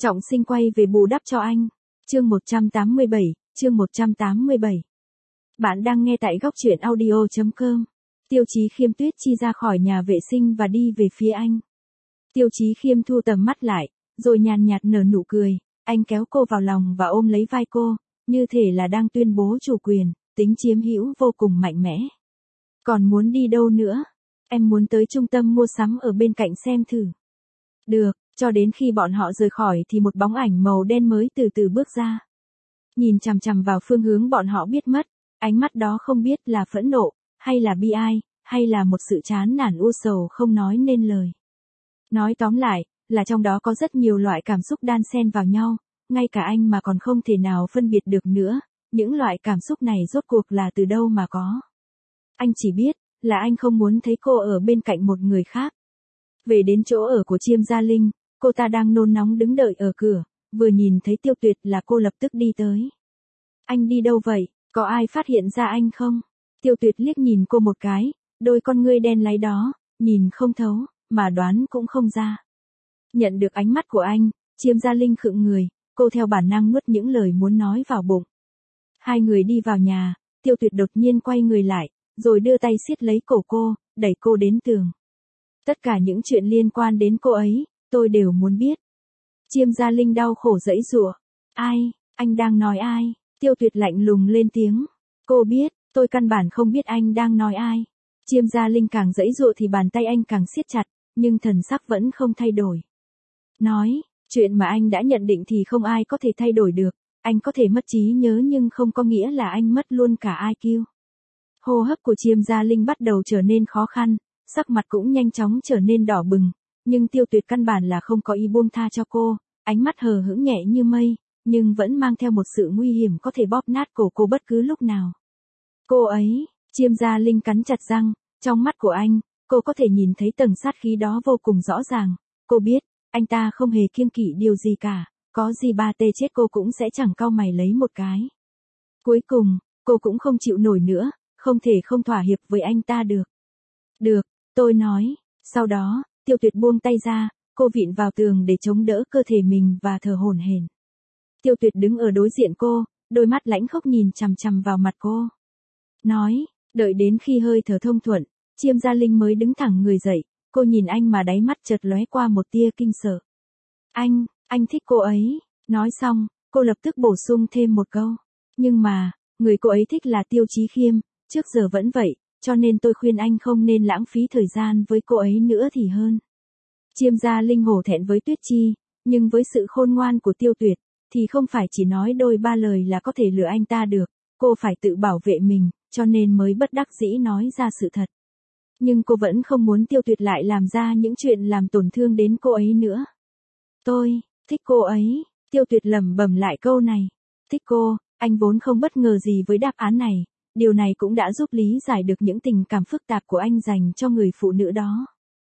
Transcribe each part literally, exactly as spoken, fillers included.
Trọng Sinh quay về bù đắp cho anh. Chương một trăm tám mươi bảy, chương một trăm tám mươi bảy. Bạn đang nghe tại góc truyện audio chấm com. Tiêu Chí Khiêm Tuyết Chi ra khỏi nhà vệ sinh và đi về phía anh. Tiêu Chí Khiêm thu tầm mắt lại, rồi nhàn nhạt nở nụ cười, anh kéo cô vào lòng và ôm lấy vai cô, như thể là đang tuyên bố chủ quyền, tính chiếm hữu vô cùng mạnh mẽ. Còn muốn đi đâu nữa? Em muốn tới trung tâm mua sắm ở bên cạnh xem thử. Được, cho đến khi bọn họ rời khỏi thì một bóng ảnh màu đen mới từ từ bước ra. Nhìn chằm chằm vào phương hướng bọn họ biết mất, ánh mắt đó không biết là phẫn nộ, hay là bi ai, hay là một sự chán nản u sầu không nói nên lời. Nói tóm lại, là trong đó có rất nhiều loại cảm xúc đan xen vào nhau, ngay cả anh mà còn không thể nào phân biệt được nữa, những loại cảm xúc này rốt cuộc là từ đâu mà có. Anh chỉ biết, là anh không muốn thấy cô ở bên cạnh một người khác. Về đến chỗ ở của Chiêm Gia Linh, cô ta đang nôn nóng đứng đợi ở cửa, vừa nhìn thấy Tiêu Tuyệt là cô lập tức đi tới. Anh đi đâu vậy, có ai phát hiện ra anh không? Tiêu Tuyệt liếc nhìn cô một cái, đôi con ngươi đen láy đó, nhìn không thấu, mà đoán cũng không ra. Nhận được ánh mắt của anh, Chiêm Gia Linh khựng người, cô theo bản năng nuốt những lời muốn nói vào bụng. Hai người đi vào nhà, Tiêu Tuyệt đột nhiên quay người lại, rồi đưa tay siết lấy cổ cô, đẩy cô đến tường. Tất cả những chuyện liên quan đến cô ấy, tôi đều muốn biết. Chiêm Gia Linh đau khổ giãy giụa. Ai, anh đang nói ai? Tiêu Tuyệt lạnh lùng lên tiếng. Cô biết, tôi căn bản không biết anh đang nói ai. Chiêm Gia Linh càng giãy giụa thì bàn tay anh càng siết chặt, nhưng thần sắc vẫn không thay đổi. Nói, chuyện mà anh đã nhận định thì không ai có thể thay đổi được. Anh có thể mất trí nhớ nhưng không có nghĩa là anh mất luôn cả i kiu. Hô hấp của Chiêm Gia Linh bắt đầu trở nên khó khăn, sắc mặt cũng nhanh chóng trở nên đỏ bừng, nhưng Tiêu Tuyệt căn bản là không có ý buông tha cho cô, ánh mắt hờ hững nhẹ như mây, nhưng vẫn mang theo một sự nguy hiểm có thể bóp nát cổ cô bất cứ lúc nào. Cô ấy, Chiêm Gia Linh cắn chặt răng, trong mắt của anh, cô có thể nhìn thấy tầng sát khí đó vô cùng rõ ràng, cô biết, anh ta không hề kiêng kỵ điều gì cả, có gì ba tê chết cô cũng sẽ chẳng cau mày lấy một cái. Cuối cùng, cô cũng không chịu nổi nữa, không thể không thỏa hiệp với anh ta được. Được, tôi nói, sau đó, Tiêu Tuyệt buông tay ra, cô vịn vào tường để chống đỡ cơ thể mình và thở hổn hển. Tiêu Tuyệt đứng ở đối diện cô, đôi mắt lãnh khốc nhìn chằm chằm vào mặt cô. Nói, đợi đến khi hơi thở thông thuận, Chiêm Gia Linh mới đứng thẳng người dậy, cô nhìn anh mà đáy mắt chợt lóe qua một tia kinh sợ. Anh, anh thích cô ấy, nói xong, cô lập tức bổ sung thêm một câu. Nhưng mà, người cô ấy thích là Tiêu Chí Khiêm, trước giờ vẫn vậy, cho nên tôi khuyên anh không nên lãng phí thời gian với cô ấy nữa thì hơn. Chiêm Gia Linh hổ thẹn với Tuyết Chi, nhưng với sự khôn ngoan của Tiêu Tuyệt, thì không phải chỉ nói đôi ba lời là có thể lừa anh ta được, cô phải tự bảo vệ mình, cho nên mới bất đắc dĩ nói ra sự thật. Nhưng cô vẫn không muốn Tiêu Tuyệt lại làm ra những chuyện làm tổn thương đến cô ấy nữa. Tôi, thích cô ấy, Tiêu Tuyệt lẩm bẩm lại câu này. Thích cô, anh vốn không bất ngờ gì với đáp án này, điều này cũng đã giúp lý giải được những tình cảm phức tạp của anh dành cho người phụ nữ đó.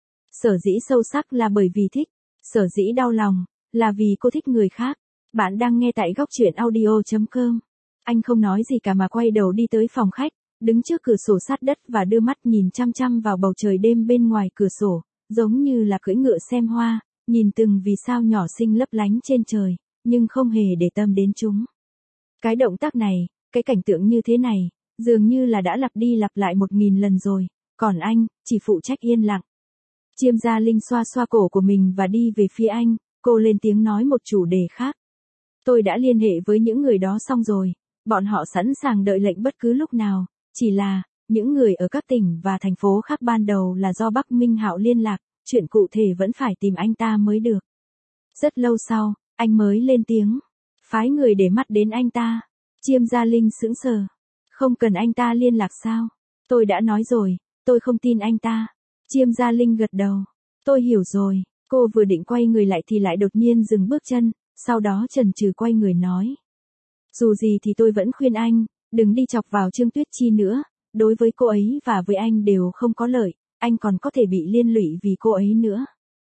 Sở dĩ sâu sắc là bởi vì thích, sở dĩ đau lòng, là vì cô thích người khác. Bạn đang nghe tại góc truyện audio chấm com. Anh không nói gì cả mà quay đầu đi tới phòng khách, đứng trước cửa sổ sát đất và đưa mắt nhìn chăm chăm vào bầu trời đêm bên ngoài cửa sổ, giống như là cưỡi ngựa xem hoa, nhìn từng vì sao nhỏ xinh lấp lánh trên trời, nhưng không hề để tâm đến chúng. Cái động tác này, cái cảnh tượng như thế này, dường như là đã lặp đi lặp lại một nghìn lần rồi, còn anh, chỉ phụ trách yên lặng. Chiêm Gia Linh xoa xoa cổ của mình và đi về phía anh, cô lên tiếng nói một chủ đề khác. Tôi đã liên hệ với những người đó xong rồi, bọn họ sẵn sàng đợi lệnh bất cứ lúc nào, chỉ là, những người ở các tỉnh và thành phố khác ban đầu là do Bắc Minh Hạo liên lạc, chuyện cụ thể vẫn phải tìm anh ta mới được. Rất lâu sau, anh mới lên tiếng, phái người để mắt đến anh ta. Chiêm Gia Linh sững sờ. Không cần anh ta liên lạc sao? Tôi đã nói rồi, tôi không tin anh ta. Chiêm Gia Linh gật đầu. Tôi hiểu rồi. Cô vừa định quay người lại thì lại đột nhiên dừng bước chân, sau đó chần chừ quay người nói. Dù gì thì tôi vẫn khuyên anh, đừng đi chọc vào Trương Tuyết Chi nữa, đối với cô ấy và với anh đều không có lợi, anh còn có thể bị liên lụy vì cô ấy nữa.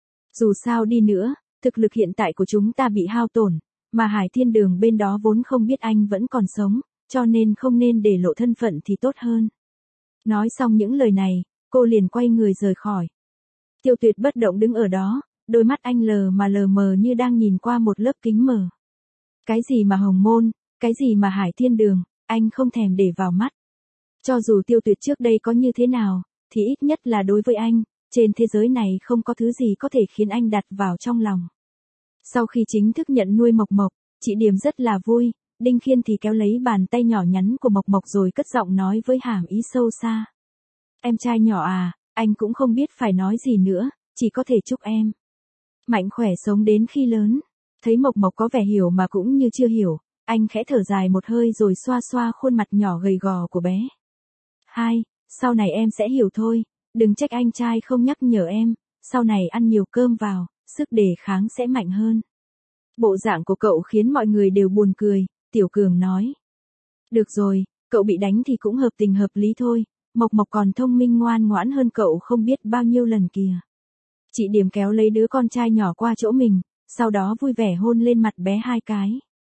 Dù sao đi nữa, thực lực hiện tại của chúng ta bị hao tổn, mà Hải Thiên Đường bên đó vốn không biết anh vẫn còn sống, cho nên không nên để lộ thân phận thì tốt hơn. Nói xong những lời này, cô liền quay người rời khỏi. Tiêu Tuyệt bất động đứng ở đó, đôi mắt anh lờ mà lờ mờ như đang nhìn qua một lớp kính mờ. Cái gì mà hồng môn, cái gì mà hải thiên đường, anh không thèm để vào mắt. Cho dù Tiêu Tuyệt trước đây có như thế nào, thì ít nhất là đối với anh, trên thế giới này không có thứ gì có thể khiến anh đặt vào trong lòng. Sau khi chính thức nhận nuôi Mộc Mộc, chị Điềm rất là vui, Đinh Khiên thì kéo lấy bàn tay nhỏ nhắn của Mộc Mộc rồi cất giọng nói với hàm ý sâu xa. Em trai nhỏ à, anh cũng không biết phải nói gì nữa, chỉ có thể chúc em mạnh khỏe sống đến khi lớn. Thấy Mộc Mộc có vẻ hiểu mà cũng như chưa hiểu, anh khẽ thở dài một hơi rồi xoa xoa khuôn mặt nhỏ gầy gò của bé. Hai, sau này em sẽ hiểu thôi, đừng trách anh trai không nhắc nhở em, sau này ăn nhiều cơm vào, sức đề kháng sẽ mạnh hơn. Bộ dạng của cậu khiến mọi người đều buồn cười, Tiểu Cường nói. Được rồi, cậu bị đánh thì cũng hợp tình hợp lý thôi, Mộc Mộc còn thông minh ngoan ngoãn hơn cậu không biết bao nhiêu lần kìa. Chị Điềm kéo lấy đứa con trai nhỏ qua chỗ mình, sau đó vui vẻ hôn lên mặt bé hai cái.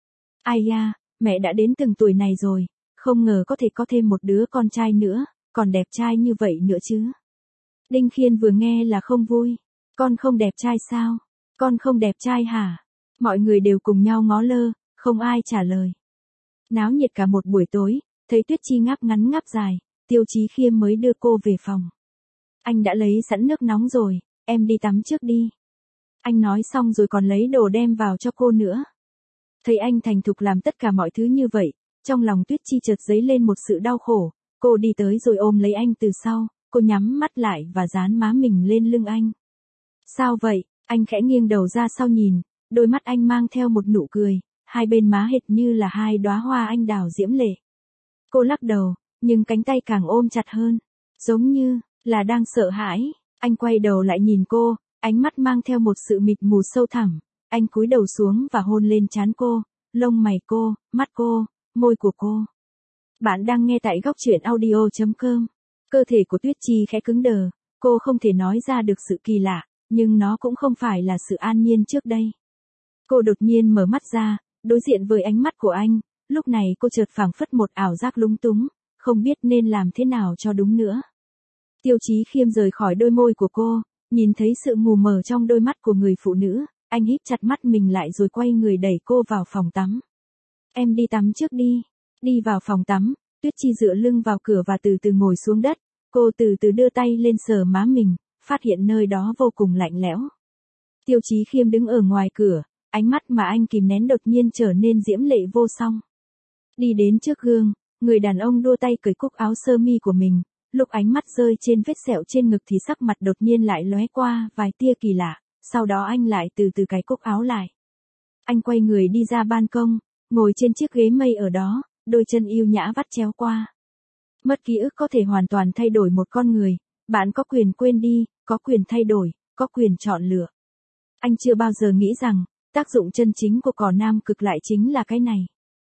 Ai da, mẹ đã đến từng tuổi này rồi, không ngờ có thể có thêm một đứa con trai nữa, còn đẹp trai như vậy nữa chứ. Đinh Khiên vừa nghe là không vui. Con không đẹp trai sao? Con không đẹp trai hả? Mọi người đều cùng nhau ngó lơ, không ai trả lời. Náo nhiệt cả một buổi tối, thấy Tuyết Chi ngáp ngắn ngáp dài, Tiêu Chí Khiêm mới đưa cô về phòng. Anh đã lấy sẵn nước nóng rồi, em đi tắm trước đi. Anh nói xong rồi còn lấy đồ đem vào cho cô nữa. Thấy anh thành thục làm tất cả mọi thứ như vậy, trong lòng Tuyết Chi chợt dấy lên một sự đau khổ, cô đi tới rồi ôm lấy anh từ sau, cô nhắm mắt lại và dán má mình lên lưng anh. Sao vậy? Anh khẽ nghiêng đầu ra sau nhìn, đôi mắt anh mang theo một nụ cười, hai bên má hệt như là hai đóa hoa anh đào diễm lệ. Cô lắc đầu, nhưng cánh tay càng ôm chặt hơn, giống như là đang sợ hãi. Anh quay đầu lại nhìn cô, ánh mắt mang theo một sự mịt mù sâu thẳm, anh cúi đầu xuống và hôn lên trán cô, lông mày cô, mắt cô, môi của cô. Bạn đang nghe tại góc truyện audio chấm com. Cơ thể của Tuyết Chi khẽ cứng đờ, cô không thể nói ra được sự kỳ lạ, nhưng nó cũng không phải là sự an nhiên trước đây. Cô đột nhiên mở mắt ra, đối diện với ánh mắt của anh, lúc này cô chợt phảng phất một ảo giác lúng túng, không biết nên làm thế nào cho đúng nữa. Tiêu Chí Khiêm rời khỏi đôi môi của cô, nhìn thấy sự mù mờ trong đôi mắt của người phụ nữ, anh híp chặt mắt mình lại rồi quay người đẩy cô vào phòng tắm. Em đi tắm trước đi. Đi vào phòng tắm, Tuyết Chi dựa lưng vào cửa và từ từ ngồi xuống đất, cô từ từ đưa tay lên sờ má mình, phát hiện nơi đó vô cùng lạnh lẽo. Tiêu Chí Khiêm đứng ở ngoài cửa, ánh mắt mà anh kìm nén đột nhiên trở nên diễm lệ vô song. Đi đến trước gương, người đàn ông đua tay cởi cúc áo sơ mi của mình, lúc ánh mắt rơi trên vết sẹo trên ngực thì sắc mặt đột nhiên lại lóe qua vài tia kỳ lạ, sau đó anh lại từ từ cài cúc áo lại. Anh quay người đi ra ban công, ngồi trên chiếc ghế mây ở đó, đôi chân yêu nhã vắt chéo qua. Mất ký ức có thể hoàn toàn thay đổi một con người, bạn có quyền quên đi, có quyền thay đổi, có quyền chọn lựa. Anh chưa bao giờ nghĩ rằng, tác dụng chân chính của cỏ nam cực lại chính là cái này.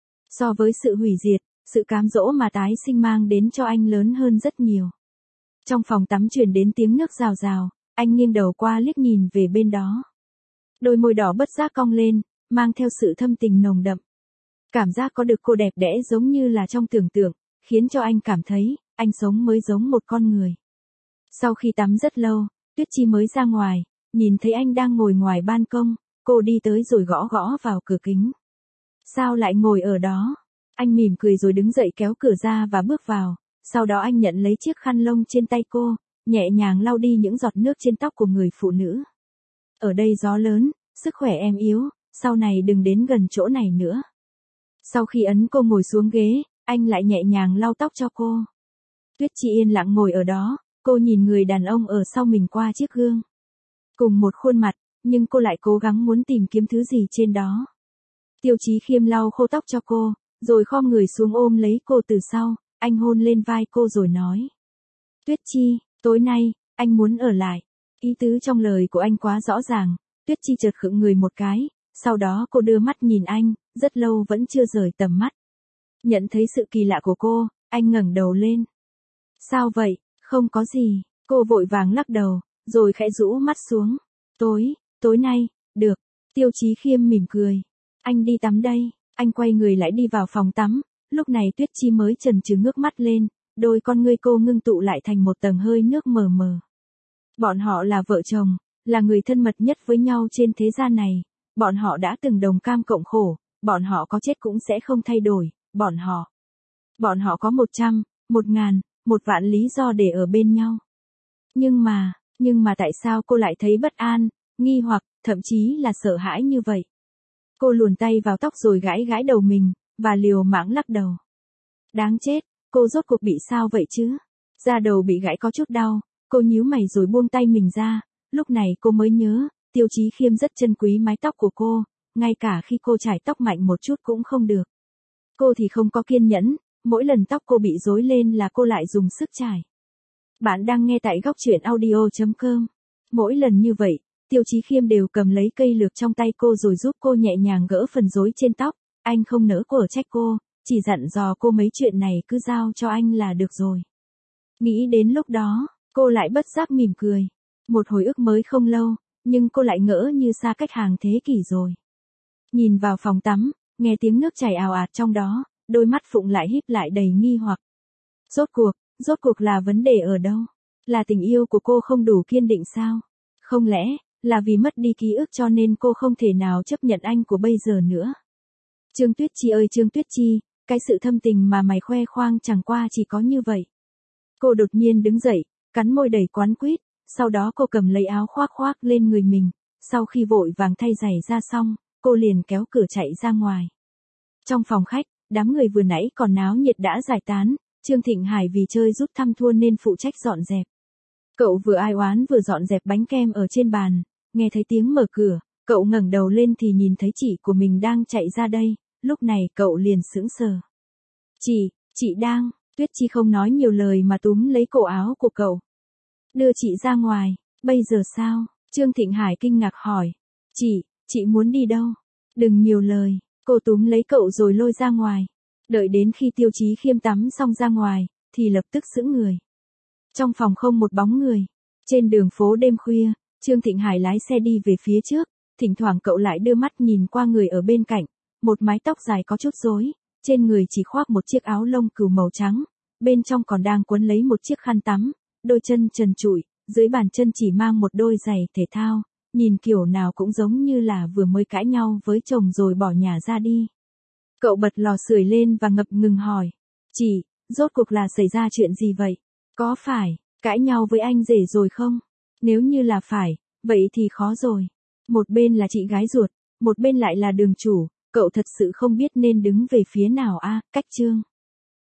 So với sự hủy diệt, sự cám dỗ mà tái sinh mang đến cho anh lớn hơn rất nhiều. Trong phòng tắm truyền đến tiếng nước rào rào, anh nghiêng đầu qua liếc nhìn về bên đó. Đôi môi đỏ bất giác cong lên, mang theo sự thâm tình nồng đậm. Cảm giác có được cô đẹp đẽ giống như là trong tưởng tượng, khiến cho anh cảm thấy, anh sống mới giống một con người. Sau khi tắm rất lâu, Tuyết Chi mới ra ngoài, nhìn thấy anh đang ngồi ngoài ban công, cô đi tới rồi gõ gõ vào cửa kính. Sao lại ngồi ở đó? Anh mỉm cười rồi đứng dậy kéo cửa ra và bước vào, sau đó anh nhận lấy chiếc khăn lông trên tay cô, nhẹ nhàng lau đi những giọt nước trên tóc của người phụ nữ. Ở đây gió lớn, sức khỏe em yếu, sau này đừng đến gần chỗ này nữa. Sau khi ấn cô ngồi xuống ghế, anh lại nhẹ nhàng lau tóc cho cô. Tuyết Chi yên lặng ngồi ở đó, cô nhìn người đàn ông ở sau mình qua chiếc gương. Cùng một khuôn mặt, nhưng cô lại cố gắng muốn tìm kiếm thứ gì trên đó. Tiêu Chí Khiêm lau khô tóc cho cô, rồi khom người xuống ôm lấy cô từ sau, anh hôn lên vai cô rồi nói. Tuyết Chi, tối nay, anh muốn ở lại. Ý tứ trong lời của anh quá rõ ràng, Tuyết Chi chợt khựng người một cái, sau đó cô đưa mắt nhìn anh, rất lâu vẫn chưa rời tầm mắt. Nhận thấy sự kỳ lạ của cô, anh ngẩng đầu lên. Sao vậy, không có gì, cô vội vàng lắc đầu, rồi khẽ rũ mắt xuống. Tối, tối nay, được, Tiêu Chí Khiêm mỉm cười. Anh đi tắm đây, anh quay người lại đi vào phòng tắm, lúc này Tuyết Chi mới chần chừ ngước mắt lên, đôi con ngươi cô ngưng tụ lại thành một tầng hơi nước mờ mờ. Bọn họ là vợ chồng, là người thân mật nhất với nhau trên thế gian này, bọn họ đã từng đồng cam cộng khổ, bọn họ có chết cũng sẽ không thay đổi, bọn họ. Bọn họ có một trăm, một ngàn, một vạn lý do để ở bên nhau. Nhưng mà, nhưng mà tại sao cô lại thấy bất an, nghi hoặc, thậm chí là sợ hãi như vậy? Cô luồn tay vào tóc rồi gãi gãi đầu mình, và liều mạng lắc đầu. Đáng chết, cô rốt cuộc bị sao vậy chứ? Da đầu bị gãy có chút đau, cô nhíu mày rồi buông tay mình ra, lúc này cô mới nhớ, Tiêu Chí Khiêm rất trân quý mái tóc của cô, ngay cả khi cô chải tóc mạnh một chút cũng không được. Cô thì không có kiên nhẫn, mỗi lần tóc cô bị rối lên là cô lại dùng sức chải. Bạn đang nghe tại góc truyện audio chấm com. Mỗi lần như vậy, Tiêu Chí Khiêm đều cầm lấy cây lược trong tay cô rồi giúp cô nhẹ nhàng gỡ phần rối trên tóc, anh không nỡ cô ở trách cô, chỉ dặn dò cô mấy chuyện này cứ giao cho anh là được rồi. Nghĩ đến lúc đó, cô lại bất giác mỉm cười. Một hồi ức mới không lâu, nhưng cô lại ngỡ như xa cách hàng thế kỷ rồi. Nhìn vào phòng tắm, nghe tiếng nước chảy ào ạt trong đó, đôi mắt Phụng lại híp lại đầy nghi hoặc. Rốt cuộc, rốt cuộc là vấn đề ở đâu? Là tình yêu của cô không đủ kiên định sao? Không lẽ, là vì mất đi ký ức cho nên cô không thể nào chấp nhận anh của bây giờ nữa? Trương Tuyết Chi ơi Trương Tuyết Chi, cái sự thâm tình mà mày khoe khoang chẳng qua chỉ có như vậy. Cô đột nhiên đứng dậy, cắn môi đầy quán quýt, sau đó cô cầm lấy áo khoác khoác lên người mình, sau khi vội vàng thay giày ra xong, cô liền kéo cửa chạy ra ngoài. Trong phòng khách, đám người vừa nãy còn náo nhiệt đã giải tán, Trương Thịnh Hải vì chơi rút thăm thua nên phụ trách dọn dẹp. Cậu vừa ai oán vừa dọn dẹp bánh kem ở trên bàn, nghe thấy tiếng mở cửa, cậu ngẩng đầu lên thì nhìn thấy chị của mình đang chạy ra đây, lúc này cậu liền sững sờ. Chị, chị đang, Tuyết Chi không nói nhiều lời mà túm lấy cổ áo của cậu. Đưa chị ra ngoài, bây giờ sao? Trương Thịnh Hải kinh ngạc hỏi. Chị, chị muốn đi đâu? Đừng nhiều lời, cô túm lấy cậu rồi lôi ra ngoài. Đợi đến khi Tiêu Chí Khiêm tắm xong ra ngoài, thì lập tức sững người. Trong phòng không một bóng người. Trên đường phố đêm khuya, Trương Thịnh Hải lái xe đi về phía trước, thỉnh thoảng cậu lại đưa mắt nhìn qua người ở bên cạnh, một mái tóc dài có chút rối, trên người chỉ khoác một chiếc áo lông cừu màu trắng, bên trong còn đang quấn lấy một chiếc khăn tắm, đôi chân trần trụi, dưới bàn chân chỉ mang một đôi giày thể thao, nhìn kiểu nào cũng giống như là vừa mới cãi nhau với chồng rồi bỏ nhà ra đi. Cậu bật lò sưởi lên và ngập ngừng hỏi, chị, rốt cuộc là xảy ra chuyện gì vậy? Có phải, cãi nhau với anh rể rồi không? Nếu như là phải, vậy thì khó rồi. Một bên là chị gái ruột, một bên lại là đường chủ, cậu thật sự không biết nên đứng về phía nào a. Cách Trương